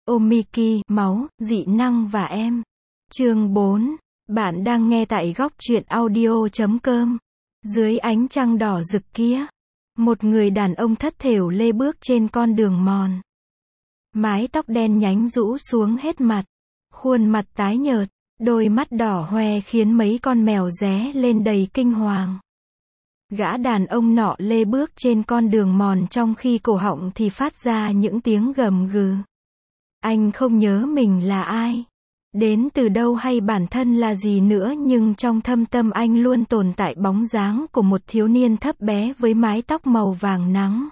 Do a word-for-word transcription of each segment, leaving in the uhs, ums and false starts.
Omiki, máu, dị năng và em. Chương bốn. Bạn đang nghe tại góc truyện audio chấm com. Dưới ánh trăng đỏ rực kia, một người đàn ông thất thểu lê bước trên con đường mòn. Mái tóc đen nhánh rũ xuống hết mặt, khuôn mặt tái nhợt, đôi mắt đỏ hoe khiến mấy con mèo ré lên đầy kinh hoàng. Gã đàn ông nọ lê bước trên con đường mòn trong khi cổ họng thì phát ra những tiếng gầm gừ. Anh không nhớ mình là ai, đến từ đâu hay bản thân là gì nữa, nhưng trong thâm tâm anh luôn tồn tại bóng dáng của một thiếu niên thấp bé với mái tóc màu vàng nắng.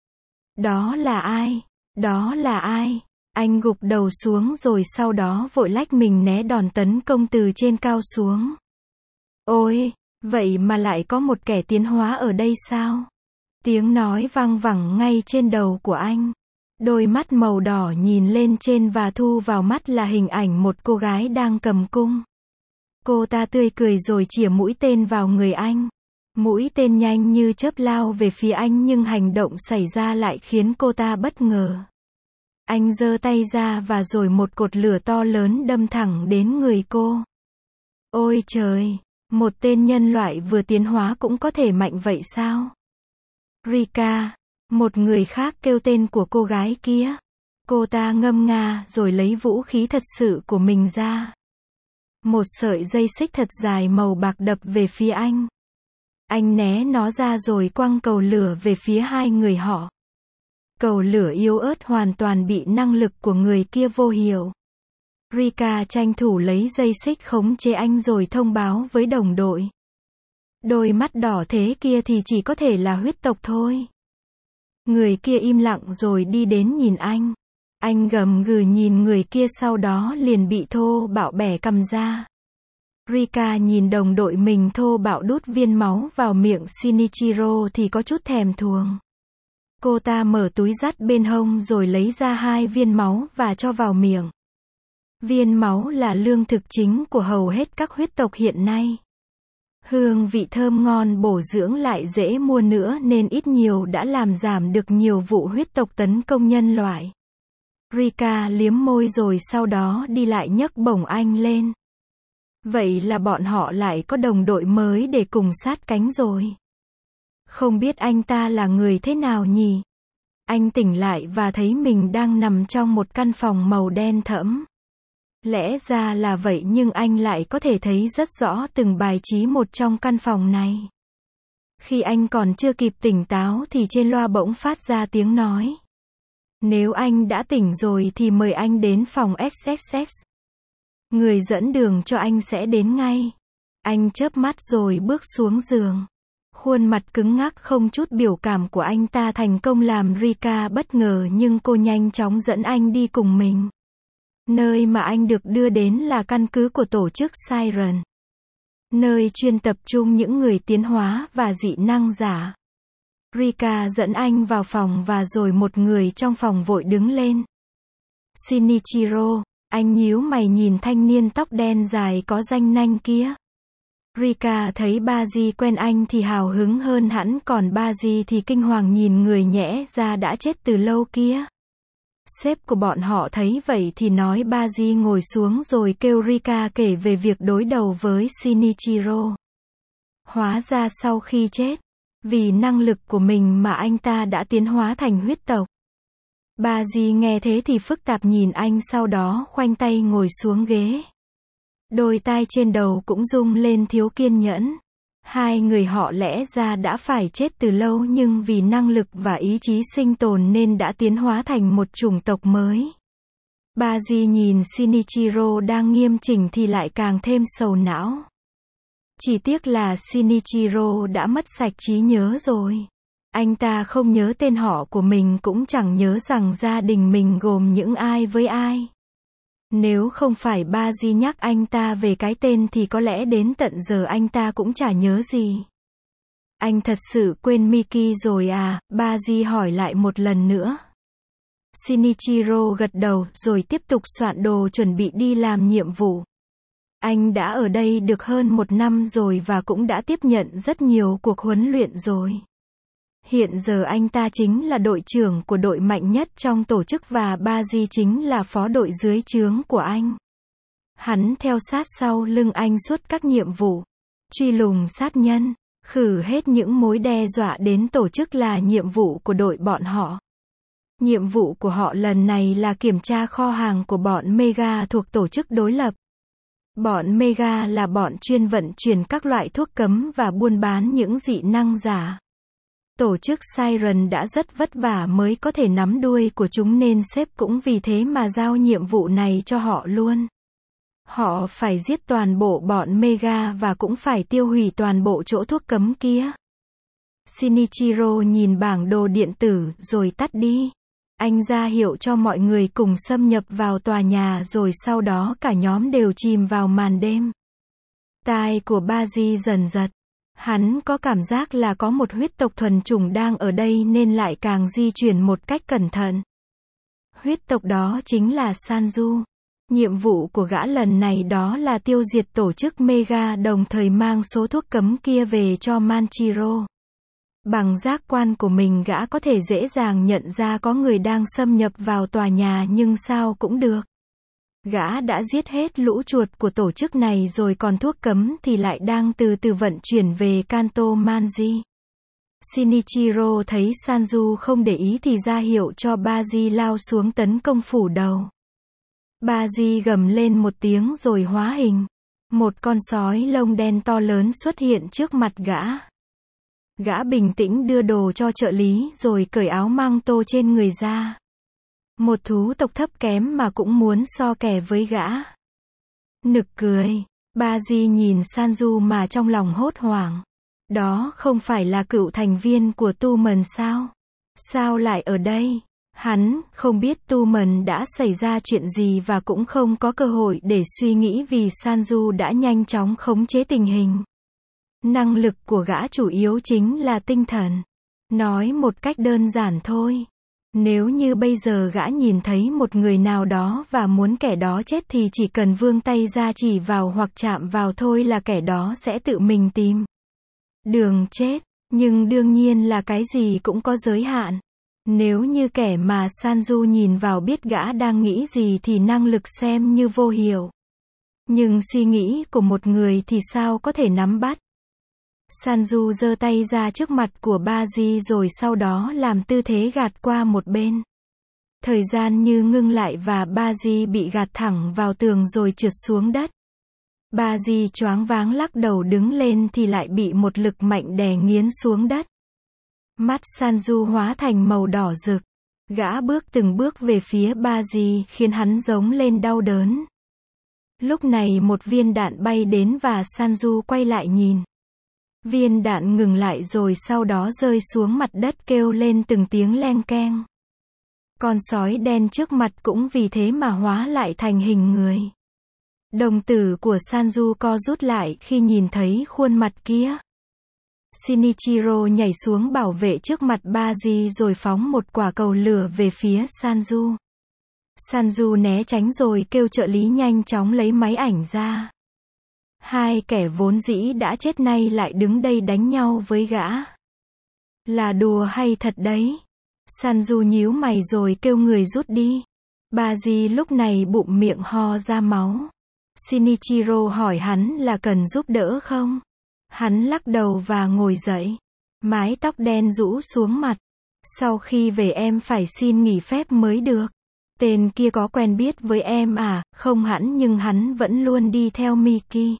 Đó là ai? Đó là ai? Anh gục đầu xuống rồi sau đó vội lách mình né đòn tấn công từ trên cao xuống. Ôi, vậy mà lại có một kẻ tiến hóa ở đây sao? Tiếng nói vang vẳng ngay trên đầu của anh. Đôi mắt màu đỏ nhìn lên trên và thu vào mắt là hình ảnh một cô gái đang cầm cung. Cô ta tươi cười rồi chĩa mũi tên vào người anh. Mũi tên nhanh như chớp lao về phía anh nhưng hành động xảy ra lại khiến cô ta bất ngờ. Anh giơ tay ra và rồi một cột lửa to lớn đâm thẳng đến người cô. Ôi trời, một tên nhân loại vừa tiến hóa cũng có thể mạnh vậy sao? Rika, một người khác kêu tên của cô gái kia. Cô ta ngâm nga rồi lấy vũ khí thật sự của mình ra. Một sợi dây xích thật dài màu bạc đập về phía anh. Anh né nó ra rồi quăng cầu lửa về phía hai người họ. Cầu lửa yếu ớt hoàn toàn bị năng lực của người kia vô hiệu. Rika tranh thủ lấy dây xích khống chế anh rồi thông báo với đồng đội. Đôi mắt đỏ thế kia thì chỉ có thể là huyết tộc thôi. Người kia im lặng rồi đi đến nhìn anh. Anh gầm gừ nhìn người kia sau đó liền bị thô bạo bẻ cằm ra. Rika nhìn đồng đội mình thô bạo đút viên máu vào miệng Shinichiro thì có chút thèm thuồng. Cô ta mở túi dắt bên hông rồi lấy ra hai viên máu và cho vào miệng. Viên máu là lương thực chính của hầu hết các huyết tộc hiện nay. Hương vị thơm ngon bổ dưỡng lại dễ mua nữa nên ít nhiều đã làm giảm được nhiều vụ huyết tộc tấn công nhân loại. Rika liếm môi rồi sau đó đi lại nhấc bổng anh lên. Vậy là bọn họ lại có đồng đội mới để cùng sát cánh rồi. Không biết anh ta là người thế nào nhỉ? Anh tỉnh lại và thấy mình đang nằm trong một căn phòng màu đen thẫm. Lẽ ra là vậy nhưng anh lại có thể thấy rất rõ từng bài trí một trong căn phòng này. Khi anh còn chưa kịp tỉnh táo thì trên loa bỗng phát ra tiếng nói. Nếu anh đã tỉnh rồi thì mời anh đến phòng ích ích ích. Người dẫn đường cho anh sẽ đến ngay. Anh chớp mắt rồi bước xuống giường. Khuôn mặt cứng ngắc không chút biểu cảm của anh ta thành công làm Rika bất ngờ nhưng cô nhanh chóng dẫn anh đi cùng mình. Nơi mà anh được đưa đến là căn cứ của tổ chức Siren. Nơi chuyên tập trung những người tiến hóa và dị năng giả. Rika dẫn anh vào phòng và rồi một người trong phòng vội đứng lên. Shinichiro, anh nhíu mày nhìn thanh niên tóc đen dài có ranh nanh kia. Rika thấy Baji quen anh thì hào hứng hơn hẳn còn Baji thì kinh hoàng nhìn người nhẽ ra đã chết từ lâu kia. Sếp của bọn họ thấy vậy thì nói Baji ngồi xuống rồi kêu Rika kể về việc đối đầu với Shinichiro. Hóa ra sau khi chết, vì năng lực của mình mà anh ta đã tiến hóa thành huyết tộc. Baji nghe thế thì phức tạp nhìn anh sau đó khoanh tay ngồi xuống ghế. Đôi tai trên đầu cũng rung lên thiếu kiên nhẫn. Hai người họ lẽ ra đã phải chết từ lâu nhưng vì năng lực và ý chí sinh tồn nên đã tiến hóa thành một chủng tộc mới. Baji nhìn Shinichiro đang nghiêm chỉnh thì lại càng thêm sầu não. Chỉ tiếc là Shinichiro đã mất sạch trí nhớ rồi. Anh ta không nhớ tên họ của mình cũng chẳng nhớ rằng gia đình mình gồm những ai với ai. Nếu không phải Baji nhắc anh ta về cái tên thì có lẽ đến tận giờ anh ta cũng chả nhớ gì. Anh thật sự quên Miki rồi à? Baji hỏi lại một lần nữa. Shinichiro gật đầu rồi tiếp tục soạn đồ chuẩn bị đi làm nhiệm vụ. Anh đã ở đây được hơn một năm rồi và cũng đã tiếp nhận rất nhiều cuộc huấn luyện rồi. Hiện giờ anh ta chính là đội trưởng của đội mạnh nhất trong tổ chức và Baji chính là phó đội dưới trướng của anh. Hắn theo sát sau lưng anh suốt các nhiệm vụ. Truy lùng sát nhân, khử hết những mối đe dọa đến tổ chức là nhiệm vụ của đội bọn họ. Nhiệm vụ của họ lần này là kiểm tra kho hàng của bọn Mega thuộc tổ chức đối lập. Bọn Mega là bọn chuyên vận chuyển các loại thuốc cấm và buôn bán những dị năng giả. Tổ chức Siren đã rất vất vả mới có thể nắm đuôi của chúng nên sếp cũng vì thế mà giao nhiệm vụ này cho họ luôn. Họ phải giết toàn bộ bọn Mega và cũng phải tiêu hủy toàn bộ chỗ thuốc cấm kia. Shinichiro nhìn bảng đồ điện tử rồi tắt đi. Anh ra hiệu cho mọi người cùng xâm nhập vào tòa nhà rồi sau đó cả nhóm đều chìm vào màn đêm. Tai của Baji dần giật. Hắn có cảm giác là có một huyết tộc thuần chủng đang ở đây nên lại càng di chuyển một cách cẩn thận. Huyết tộc đó chính là Sanju. Nhiệm vụ của gã lần này đó là tiêu diệt tổ chức Mega đồng thời mang số thuốc cấm kia về cho Manchiro. Bằng giác quan của mình gã có thể dễ dàng nhận ra có người đang xâm nhập vào tòa nhà nhưng sao cũng được. Gã đã giết hết lũ chuột của tổ chức này rồi còn thuốc cấm thì lại đang từ từ vận chuyển về Kanto Manji. Shinichiro thấy Sanju không để ý thì ra hiệu cho Baji lao xuống tấn công phủ đầu. Baji gầm lên một tiếng rồi hóa hình. Một con sói lông đen to lớn xuất hiện trước mặt gã. Gã bình tĩnh đưa đồ cho trợ lý rồi cởi áo mang tô trên người ra. Một thú tộc thấp kém mà cũng muốn so kè với gã. Nực cười. Baji nhìn Sanju mà trong lòng hốt hoảng. Đó không phải là cựu thành viên của Tu Mần sao? Sao lại ở đây? Hắn không biết Tu Mần đã xảy ra chuyện gì và cũng không có cơ hội để suy nghĩ vì Sanju đã nhanh chóng khống chế tình hình. Năng lực của gã chủ yếu chính là tinh thần. Nói một cách đơn giản thôi. Nếu như bây giờ gã nhìn thấy một người nào đó và muốn kẻ đó chết thì chỉ cần vươn tay ra chỉ vào hoặc chạm vào thôi là kẻ đó sẽ tự mình tìm đường chết. Nhưng đương nhiên là cái gì cũng có giới hạn. Nếu như kẻ mà Sanju nhìn vào biết gã đang nghĩ gì thì năng lực xem như vô hiệu. Nhưng suy nghĩ của một người thì sao có thể nắm bắt. Sanju giơ tay ra trước mặt của Baji rồi sau đó làm tư thế gạt qua một bên. Thời gian như ngưng lại và Baji bị gạt thẳng vào tường rồi trượt xuống đất. Baji choáng váng lắc đầu đứng lên thì lại bị một lực mạnh đè nghiến xuống đất. Mắt Sanju hóa thành màu đỏ rực. Gã bước từng bước về phía Baji khiến hắn giống lên đau đớn. Lúc này một viên đạn bay đến và Sanju quay lại nhìn. Viên đạn ngừng lại rồi sau đó rơi xuống mặt đất kêu lên từng tiếng leng keng. Con sói đen trước mặt cũng vì thế mà hóa lại thành hình người. Đồng tử của Sanju co rút lại khi nhìn thấy khuôn mặt kia. Shinichiro nhảy xuống bảo vệ trước mặt Baji rồi phóng một quả cầu lửa về phía Sanju. Sanju né tránh rồi kêu trợ lý nhanh chóng lấy máy ảnh ra. Hai kẻ vốn dĩ đã chết nay lại đứng đây đánh nhau với gã. Là đùa hay thật đấy? Sanju nhíu mày rồi kêu người rút đi. Baji lúc này bụng miệng ho ra máu. Shinichiro hỏi hắn là cần giúp đỡ không? Hắn lắc đầu và ngồi dậy. Mái tóc đen rũ xuống mặt. Sau khi về em phải xin nghỉ phép mới được. Tên kia có quen biết với em à? Không hẳn nhưng hắn vẫn luôn đi theo Miki.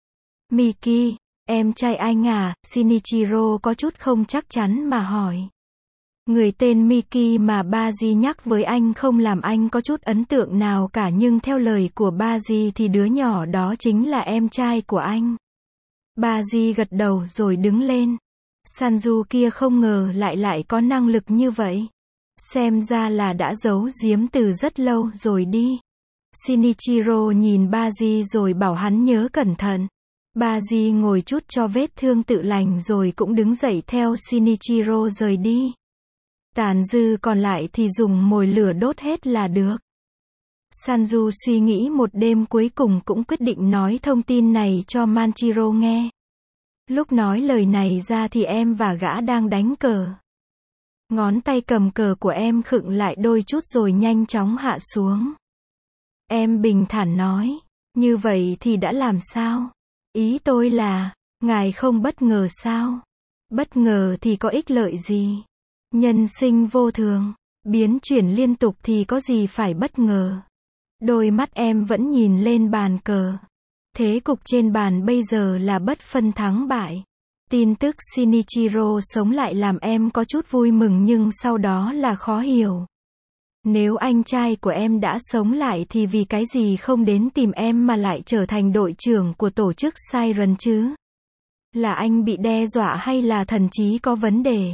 Miki, em trai anh à? Shinichiro có chút không chắc chắn mà hỏi. Người tên Miki mà Baji nhắc với anh không làm anh có chút ấn tượng nào cả nhưng theo lời của Baji thì đứa nhỏ đó chính là em trai của anh. Baji gật đầu rồi đứng lên. Sanju kia không ngờ lại lại có năng lực như vậy. Xem ra là đã giấu giếm từ rất lâu rồi đi. Shinichiro nhìn Baji rồi bảo hắn nhớ cẩn thận. Baji ngồi chút cho vết thương tự lành rồi cũng đứng dậy theo Shinichiro rời đi. Tàn dư còn lại thì dùng mồi lửa đốt hết là được. Sanju suy nghĩ một đêm cuối cùng cũng quyết định nói thông tin này cho Manchiro nghe. Lúc nói lời này ra thì em và gã đang đánh cờ. Ngón tay cầm cờ của em khựng lại đôi chút rồi nhanh chóng hạ xuống. Em bình thản nói, như vậy thì đã làm sao? Ý tôi là, ngài không bất ngờ sao? Bất ngờ thì có ích lợi gì? Nhân sinh vô thường, biến chuyển liên tục thì có gì phải bất ngờ? Đôi mắt em vẫn nhìn lên bàn cờ. Thế cục trên bàn bây giờ là bất phân thắng bại. Tin tức Shinichiro sống lại làm em có chút vui mừng nhưng sau đó là khó hiểu. Nếu anh trai của em đã sống lại thì vì cái gì không đến tìm em mà lại trở thành đội trưởng của tổ chức Siren chứ? Là anh bị đe dọa hay là thần trí có vấn đề?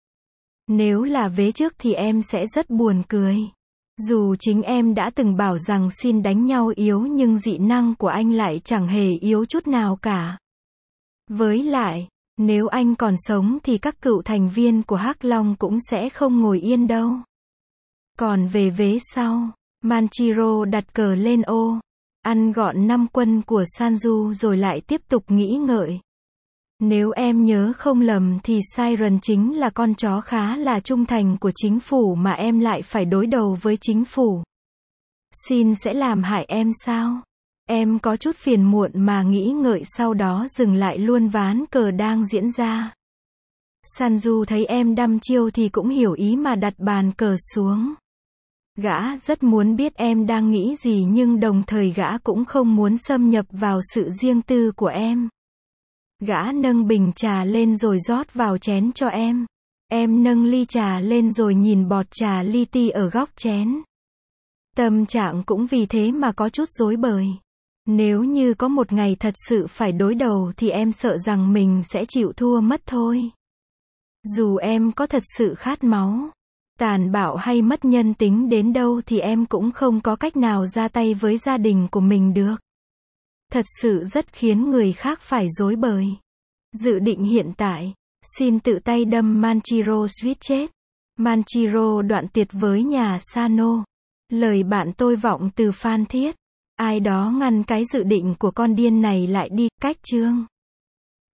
Nếu là vế trước thì em sẽ rất buồn cười. Dù chính em đã từng bảo rằng xin đánh nhau yếu nhưng dị năng của anh lại chẳng hề yếu chút nào cả. Với lại, nếu anh còn sống thì các cựu thành viên của Hắc Long cũng sẽ không ngồi yên đâu. Còn về vế sau, Manchiro đặt cờ lên ô, ăn gọn năm quân của Sanju rồi lại tiếp tục nghĩ ngợi. Nếu em nhớ không lầm thì Siren chính là con chó khá là trung thành của chính phủ mà em lại phải đối đầu với chính phủ. Xin sẽ làm hại em sao? Em có chút phiền muộn mà nghĩ ngợi sau đó dừng lại luôn ván cờ đang diễn ra. Sanju thấy em đăm chiêu thì cũng hiểu ý mà đặt bàn cờ xuống. Gã rất muốn biết em đang nghĩ gì nhưng đồng thời gã cũng không muốn xâm nhập vào sự riêng tư của em. Gã nâng bình trà lên rồi rót vào chén cho em. Em nâng ly trà lên rồi nhìn bọt trà li ti ở góc chén. Tâm trạng cũng vì thế mà có chút rối bời. Nếu như có một ngày thật sự phải đối đầu thì em sợ rằng mình sẽ chịu thua mất thôi. Dù em có thật sự khát máu, tàn bạo hay mất nhân tính đến đâu thì em cũng không có cách nào ra tay với gia đình của mình được. Thật sự rất khiến người khác phải rối bời. Dự định hiện tại, xin tự tay đâm Manchiro suýt chết. Manchiro đoạn tuyệt với nhà Sano. Lời bạn tôi vọng từ Phan Thiết. Ai đó ngăn cái dự định của con điên này lại đi, cách chương.